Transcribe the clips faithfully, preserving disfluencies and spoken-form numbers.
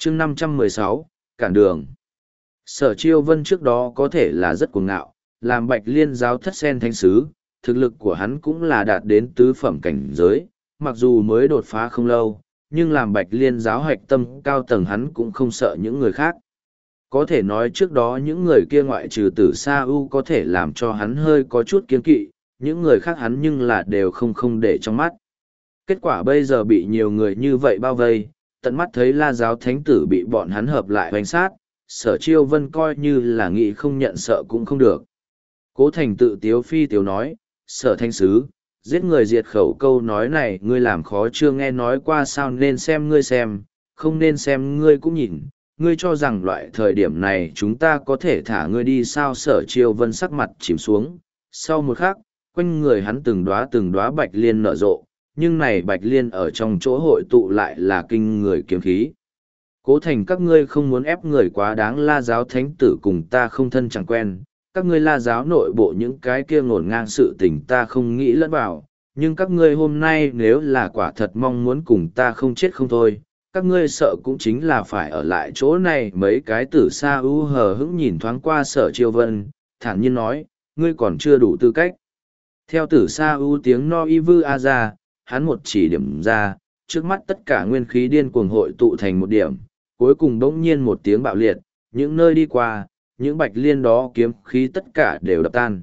chương năm trăm mười sáu, cản đường. Sở Chiêu Vân trước đó có thể là rất cuồng ngạo, làm Bạch Liên giáo thất sen thánh sứ, thực lực của hắn cũng là đạt đến tứ phẩm cảnh giới, mặc dù mới đột phá không lâu, nhưng làm Bạch Liên giáo hoạch tâm cao tầng hắn cũng không sợ những người khác. Có thể nói trước đó những người kia ngoại trừ Tử Sa U có thể làm cho hắn hơi có chút kiên kỵ, những người khác hắn nhưng là đều không không để trong mắt. Kết quả bây giờ bị nhiều người như vậy bao vây, tận mắt thấy La giáo thánh tử bị bọn hắn hợp lại hoành sát, Sở Chiêu Vân coi như là nghĩ không nhận sợ cũng không được. Cố Thành tự tiếu phi tiếu nói, Sở thánh sứ, giết người diệt khẩu câu nói này ngươi làm khó chưa nghe nói qua sao, nên xem ngươi xem, không nên xem ngươi cũng nhìn, ngươi cho rằng loại thời điểm này chúng ta có thể thả ngươi đi sao? Sở Chiêu Vân sắc mặt chìm xuống, sau một khắc, quanh người hắn từng đóa từng đóa bạch liên nở rộ, nhưng này bạch liên ở trong chỗ hội tụ lại là kinh người kiếm khí. Cố Thành, các ngươi không muốn ép người quá đáng, La giáo thánh tử cùng ta không thân chẳng quen, các ngươi La giáo nội bộ những cái kia ngổn ngang sự tình ta không nghĩ lẫn vào, nhưng các ngươi hôm nay nếu là quả thật mong muốn cùng ta không chết không thôi, các ngươi sợ cũng chính là phải ở lại chỗ này. Mấy cái Tử Sa U hờ hững nhìn thoáng qua Sở Chiêu Vân, thản nhiên nói, ngươi còn chưa đủ tư cách. Theo Tử Sa U tiếng no y vư a ra, hắn một chỉ điểm ra, trước mắt tất cả nguyên khí điên cuồng hội tụ thành một điểm, cuối cùng đống nhiên một tiếng bạo liệt, những nơi đi qua, những bạch liên đó kiếm khí tất cả đều đập tan.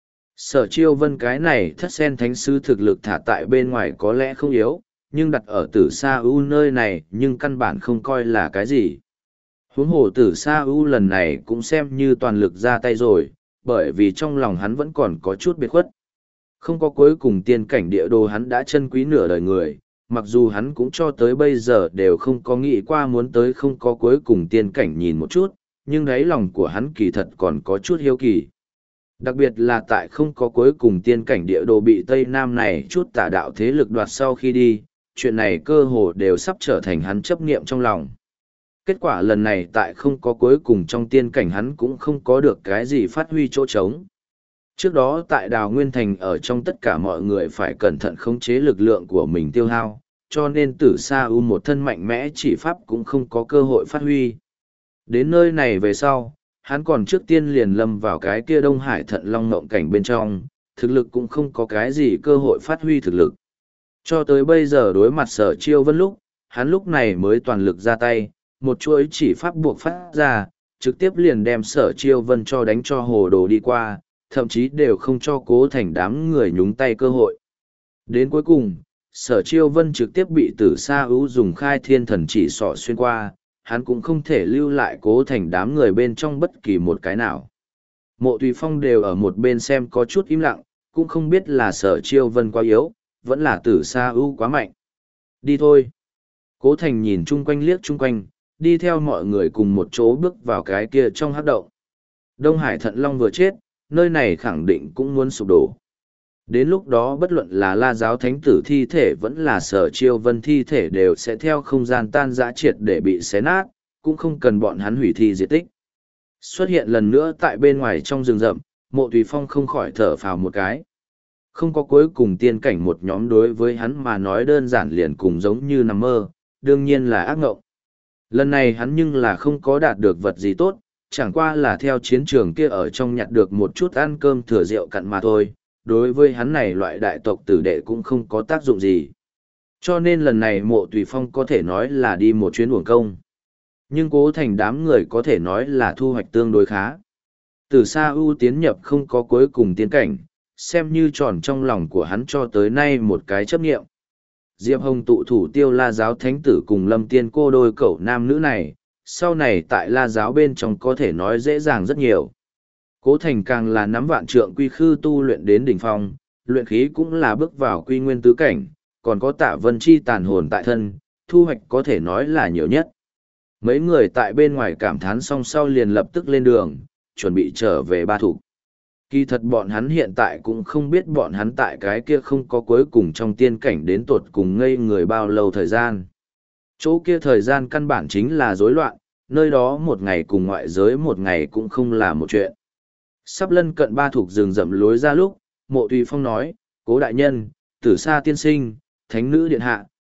Sở Chiêu Vân cái này thất sen thánh sư thực lực thả tại bên ngoài có lẽ không yếu, nhưng đặt ở Tử Sa U nơi này nhưng căn bản không coi là cái gì. Huống hồ Tử Sa U lần này cũng xem như toàn lực ra tay rồi, bởi vì trong lòng hắn vẫn còn có chút biệt khuất. Không có cuối cùng tiên cảnh địa đồ hắn đã chân quý nửa đời người, mặc dù hắn cũng cho tới bây giờ đều không có nghĩ qua muốn tới không có cuối cùng tiên cảnh nhìn một chút, nhưng đáy lòng của hắn kỳ thật còn có chút hiếu kỳ. Đặc biệt là tại không có cuối cùng tiên cảnh địa đồ bị Tây Nam này chút tà đạo thế lực đoạt sau khi đi, chuyện này cơ hồ đều sắp trở thành hắn chấp niệm trong lòng. Kết quả lần này tại không có cuối cùng trong tiên cảnh hắn cũng không có được cái gì phát huy chỗ trống. Trước đó tại Đào Nguyên Thành ở trong tất cả mọi người phải cẩn thận khống chế lực lượng của mình tiêu hao, cho nên Tử Sa U một thân mạnh mẽ chỉ pháp cũng không có cơ hội phát huy. Đến nơi này về sau, hắn còn trước tiên liền lâm vào cái kia Đông Hải Thận Long Ngộng cảnh bên trong, thực lực cũng không có cái gì cơ hội phát huy thực lực. Cho tới bây giờ đối mặt Sở Chiêu Vân lúc, hắn lúc này mới toàn lực ra tay, một chuỗi chỉ pháp buộc phát ra, trực tiếp liền đem Sở Chiêu Vân cho đánh cho hồ đồ đi qua, thậm chí đều không cho Cố Thành đám người nhúng tay cơ hội. Đến cuối cùng, Sở Chiêu Vân trực tiếp bị Tử Sa U dùng khai thiên thần chỉ sọ xuyên qua, hắn cũng không thể lưu lại Cố Thành đám người bên trong bất kỳ một cái nào. Mộ Tùy Phong đều ở một bên xem có chút im lặng, cũng không biết là Sở Chiêu Vân quá yếu, vẫn là Tử Sa U quá mạnh. Đi thôi. Cố Thành nhìn chung quanh liếc chung quanh, đi theo mọi người cùng một chỗ bước vào cái kia trong hắc động. Đông Hải Thận Long vừa chết, nơi này khẳng định cũng muốn sụp đổ. Đến lúc đó bất luận là La giáo thánh tử thi thể vẫn là Sở Chiêu Vân thi thể đều sẽ theo không gian tan rã triệt để bị xé nát, cũng không cần bọn hắn hủy thi diệt tích. Xuất hiện lần nữa tại bên ngoài trong rừng rậm, Mộ Tùy Phong không khỏi thở phào một cái. Không có cuối cùng tiên cảnh một nhóm đối với hắn mà nói đơn giản liền cùng giống như nằm mơ, đương nhiên là ác ngộng. Lần này hắn nhưng là không có đạt được vật gì tốt, chẳng qua là theo chiến trường kia ở trong nhặt được một chút ăn cơm thừa rượu cặn mà thôi, đối với hắn này loại đại tộc tử đệ cũng không có tác dụng gì. Cho nên lần này Mộ Tùy Phong có thể nói là đi một chuyến uổng công. Nhưng Cố Thành đám người có thể nói là thu hoạch tương đối khá. Từ Sa U tiến nhập không có cuối cùng tiến cảnh, xem như tròn trong lòng của hắn cho tới nay một cái chấp nghiệm. Diệp Hồng tụ thủ Tiêu La giáo thánh tử cùng Lâm Tiên cô đôi cậu nam nữ này, sau này tại La giáo bên trong có thể nói dễ dàng rất nhiều. Cố Thành càng là nắm vạn trượng quy khư tu luyện đến đỉnh phong, luyện khí cũng là bước vào quy nguyên tứ cảnh, còn có Tạ Vân Chi tàn hồn tại thân, thu hoạch có thể nói là nhiều nhất. Mấy người tại bên ngoài cảm thán xong sau liền lập tức lên đường, chuẩn bị trở về Ba Thục. Kỳ thật bọn hắn hiện tại cũng không biết bọn hắn tại cái kia không có cuối cùng trong tiên cảnh đến tột cùng ngây người bao lâu thời gian. Chỗ kia thời gian căn bản chính là rối loạn, nơi đó một ngày cùng ngoại giới một ngày cũng không là một chuyện. Sắp lân cận Ba Thục rừng rậm lối ra lúc, Mộ Tùy Phong nói, Cố đại nhân, Tử Sa tiên sinh, thánh nữ điện hạ,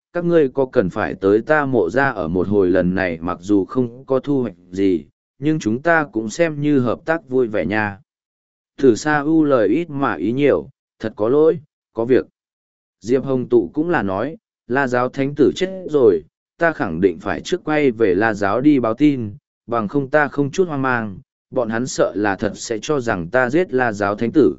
các ngươi có cần phải tới ta mộ ra ở một hồi lần này mặc dù không có thu hoạch gì, nhưng chúng ta cũng xem như hợp tác vui vẻ nha. Thử Sa U lời ít mà ý nhiều, thật có lỗi, có việc. Diệp Hồng Tụ cũng là nói, La Giáo Thánh Tử chết rồi, ta khẳng định phải trước quay về La Giáo đi báo tin, bằng không ta không chút hoang mang, bọn hắn sợ là thật sẽ cho rằng ta giết La Giáo Thánh Tử.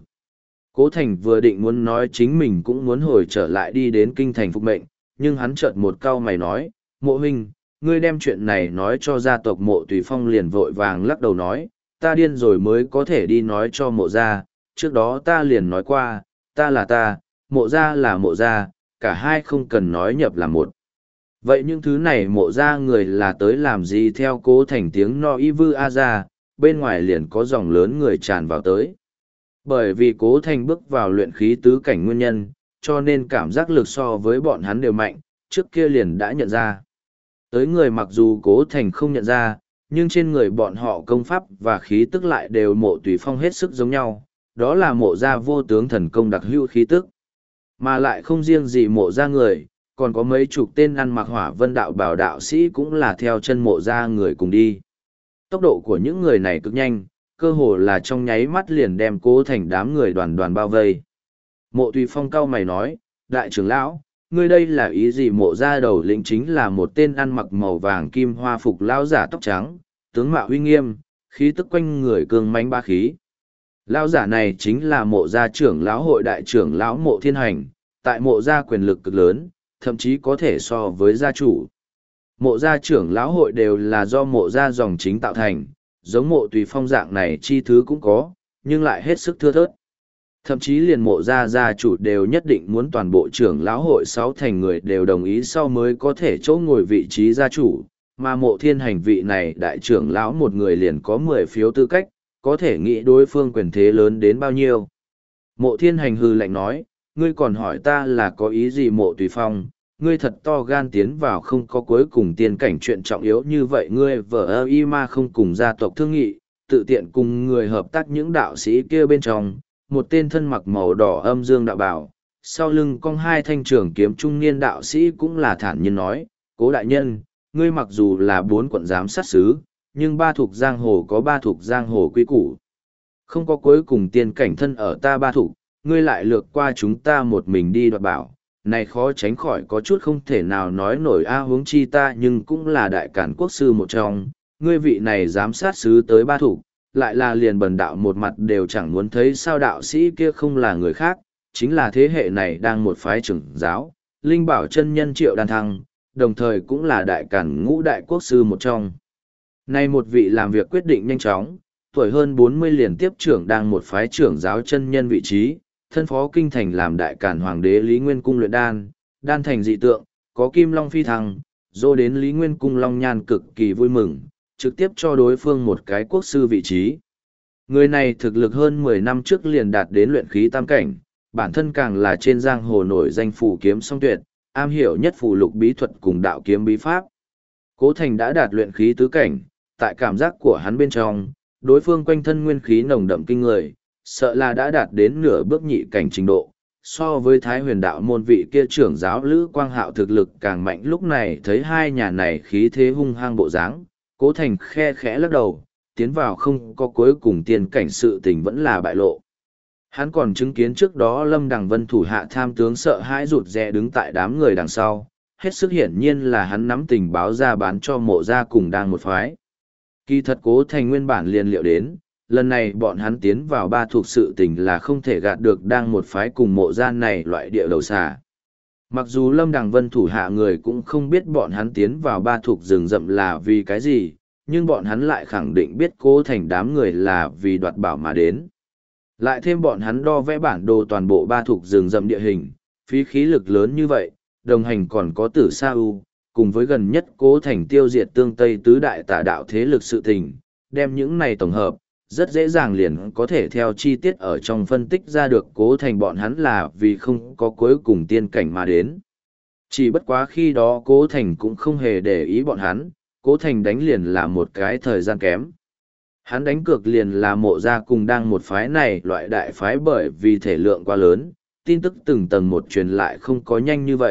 Cố Thành vừa định muốn nói chính mình cũng muốn hồi trở lại đi đến kinh thành phục mệnh, nhưng hắn chợt một câu mày nói, Mộ huynh, ngươi đem chuyện này nói cho gia tộc Mộ Tùy Phong liền vội vàng lắc đầu nói, ta điên rồi mới có thể đi nói cho Mộ gia, trước đó ta liền nói qua, ta là ta, Mộ gia là Mộ gia, cả hai không cần nói nhập là một. Vậy những thứ này Mộ gia người là tới làm gì? Theo Cố Thành tiếng no y vư a ra, bên ngoài liền có dòng lớn người tràn vào tới. Bởi vì Cố Thành bước vào luyện khí tứ cảnh nguyên nhân, cho nên cảm giác lực so với bọn hắn đều mạnh, trước kia liền đã nhận ra. Tới người mặc dù Cố Thành không nhận ra, nhưng trên người bọn họ công pháp và khí tức lại đều Mộ Tùy Phong hết sức giống nhau, đó là Mộ gia vô tướng thần công đặc hữu khí tức. Mà lại không riêng gì Mộ gia người, còn có mấy chục tên ăn mặc hỏa vân đạo bảo đạo sĩ cũng là theo chân Mộ gia người cùng đi. Tốc độ của những người này cực nhanh, cơ hồ là trong nháy mắt liền đem Cố Thành đám người đoàn đoàn bao vây. Mộ Tùy Phong cau mày nói, đại trưởng lão, ngươi đây là ý gì? Mộ gia đầu lĩnh chính là một tên ăn mặc màu vàng kim hoa phục lão giả tóc trắng, tướng mạo uy nghiêm, khí tức quanh người cương mãnh ba khí. Lão giả này chính là Mộ gia trưởng lão hội đại trưởng lão Mộ Thiên Hành, tại Mộ gia quyền lực cực lớn, thậm chí có thể so với gia chủ. Mộ gia trưởng lão hội đều là do Mộ gia dòng chính tạo thành, giống Mộ Tùy Phong dạng này chi thứ cũng có, nhưng lại hết sức thưa thớt. Thậm chí liền Mộ gia gia chủ đều nhất định muốn toàn bộ trưởng lão hội sáu thành người đều đồng ý sau mới có thể chỗ ngồi vị trí gia chủ, mà Mộ Thiên Hành vị này đại trưởng lão một người liền có mười phiếu tư cách, có thể nghĩ đối phương quyền thế lớn đến bao nhiêu. Mộ Thiên Hành hừ lạnh nói, ngươi còn hỏi ta là có ý gì? Mộ Tùy Phong, ngươi thật to gan tiến vào không có cuối cùng tiên cảnh chuyện trọng yếu như vậy, ngươi vợ ơ y ma không cùng gia tộc thương nghị, tự tiện cùng người hợp tác những đạo sĩ kia bên trong, một tên thân mặc màu đỏ âm dương đạo bảo, sau lưng cong hai thanh trường kiếm trung niên đạo sĩ cũng là thản nhiên nói, Cố đại nhân, ngươi mặc dù là bốn quận giám sát sứ, nhưng ba thuộc giang hồ có ba thuộc giang hồ quy củ. Không có cuối cùng tiên cảnh thân ở ta ba thuộc, ngươi lại lược qua chúng ta một mình đi đoạt bảo, này khó tránh khỏi có chút không thể nào nói nổi a huống chi ta nhưng cũng là đại cản quốc sư một trong, ngươi vị này giám sát sứ tới ba thuộc, lại là liền bần đạo một mặt đều chẳng muốn thấy sao? Đạo sĩ kia không là người khác, chính là thế hệ này đang một phái trưởng giáo, Linh Bảo chân nhân Triệu Đan Thăng, đồng thời cũng là đại cản ngũ đại quốc sư một trong. Nay một vị làm việc quyết định nhanh chóng, tuổi hơn bốn mươi liền tiếp trưởng đang một phái trưởng giáo chân nhân vị trí, thân phó kinh thành làm đại cản hoàng đế Lý Nguyên Cung luyện đan, đan thành dị tượng, có kim long phi thăng, dô đến Lý Nguyên Cung long nhan cực kỳ vui mừng, trực tiếp cho đối phương một cái quốc sư vị trí. Người này thực lực hơn mười năm trước liền đạt đến luyện khí tam cảnh, bản thân càng là trên giang hồ nổi danh phù kiếm song tuyệt, am hiểu nhất phù lục bí thuật cùng đạo kiếm bí pháp. Cố Thành đã đạt luyện khí tứ cảnh, tại cảm giác của hắn bên trong, đối phương quanh thân nguyên khí nồng đậm kinh người, sợ là đã đạt đến nửa bước nhị cảnh trình độ. So với Thái Huyền đạo môn vị kia trưởng giáo Lữ Quang Hạo thực lực càng mạnh, lúc này thấy hai nhà này khí thế hung hăng bộ dáng, Cố Thành khe khẽ lắc đầu, tiến vào không có cuối cùng tiên cảnh sự tình vẫn là bại lộ. Hắn còn chứng kiến trước đó Lâm Đằng Vân thủ hạ tham tướng sợ hãi rụt rè đứng tại đám người đằng sau, hết sức hiển nhiên là hắn nắm tình báo ra bán cho Mộ gia cùng đang một phái. Kỳ thật Cố Thành nguyên bản liền liệu đến, lần này bọn hắn tiến vào ba thuộc sự tình là không thể gạt được đang một phái cùng Mộ gia này loại địa đầu xà. Mặc dù Lâm Đằng Vân thủ hạ người cũng không biết bọn hắn tiến vào ba thuộc rừng rậm là vì cái gì, nhưng bọn hắn lại khẳng định biết Cố Thành đám người là vì đoạt bảo mà đến. Lại thêm bọn hắn đo vẽ bản đồ toàn bộ ba thuộc rừng rậm địa hình, phí khí lực lớn như vậy, đồng hành còn có Tử Sa U, cùng với gần nhất Cố Thành tiêu diệt tương Tây tứ đại tà đạo thế lực sự tình, đem những này tổng hợp, rất dễ dàng liền có thể theo chi tiết ở trong phân tích ra được Cố Thành bọn hắn là vì không có cuối cùng tiên cảnh mà đến. Chỉ bất quá khi đó Cố Thành cũng không hề để ý bọn hắn, Cố Thành đánh liền là một cái thời gian kém. Hắn đánh cược liền là Mộ gia cùng đang một phái này loại đại phái, bởi vì thể lượng quá lớn, tin tức từng tầng một truyền lại không có nhanh như vậy,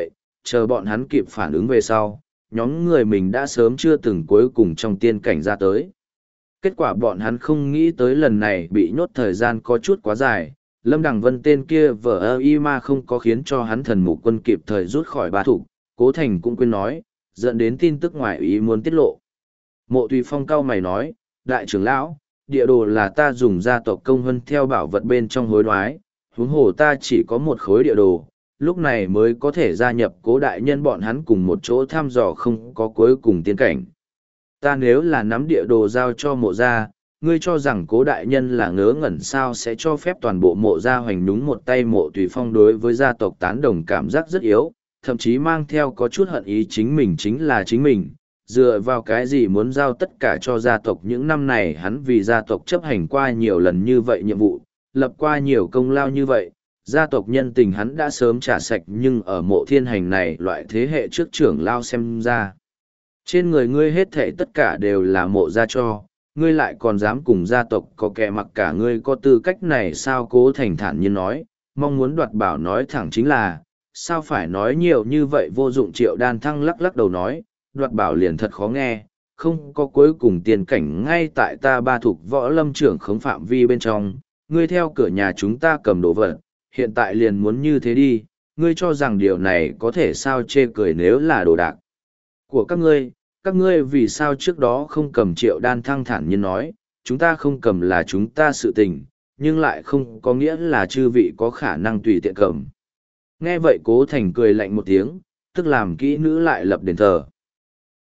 chờ bọn hắn kịp phản ứng về sau, nhóm người mình đã sớm chưa từng cuối cùng trong tiên cảnh ra tới. Kết quả bọn hắn không nghĩ tới lần này bị nhốt thời gian có chút quá dài, Lâm Đằng Vân tên kia vờ ơ y ma không có khiến cho hắn thần mục quân kịp thời rút khỏi ba thủ, Cố Thành cũng quên nói, dẫn đến tin tức ngoài ý muốn tiết lộ. Mộ Tùy Phong cao mày nói, đại trưởng lão, địa đồ là ta dùng gia tộc công hân theo bảo vật bên trong hối đoái, huống hồ ta chỉ có một khối địa đồ, lúc này mới có thể gia nhập Cố đại nhân bọn hắn cùng một chỗ thăm dò không có cuối cùng tiên cảnh. Ta nếu là nắm địa đồ giao cho mộ gia, ngươi cho rằng Cố đại nhân là ngớ ngẩn sao sẽ cho phép toàn bộ mộ gia hoành đúng một tay. Mộ Tùy Phong đối với gia tộc tán đồng cảm giác rất yếu, thậm chí mang theo có chút hận ý chính mình chính là chính mình, dựa vào cái gì muốn giao tất cả cho gia tộc. Những năm này hắn vì gia tộc chấp hành qua nhiều lần như vậy nhiệm vụ, lập qua nhiều công lao như vậy, gia tộc nhân tình hắn đã sớm trả sạch, nhưng ở mộ thiên hành này loại thế hệ trước trưởng lao xem ra. Trên người ngươi hết thảy tất cả đều là mộ gia cho, ngươi lại còn dám cùng gia tộc có kẻ mặc cả, ngươi có tư cách này sao? Cố Thành thản nhiên nói, mong muốn đoạt bảo nói thẳng chính là, sao phải nói nhiều như vậy vô dụng. Triệu Đan Thăng lắc lắc đầu nói, đoạt bảo liền thật khó nghe, không có cuối cùng tiền cảnh ngay tại ta ba thuộc võ lâm trưởng khống phạm vi bên trong, ngươi theo cửa nhà chúng ta cầm đồ vật, hiện tại liền muốn như thế đi, ngươi cho rằng điều này có thể sao? Chê cười nếu là đồ đạc của các ngươi, các ngươi vì sao trước đó không cầm? Triệu Đan Thăng thản nhiên nói, chúng ta không cầm là chúng ta sự tình, nhưng lại không có nghĩa là chư vị có khả năng tùy tiện cầm. Nghe vậy Cố Thành cười lạnh một tiếng, tức làm kỹ nữ lại lập đền thờ.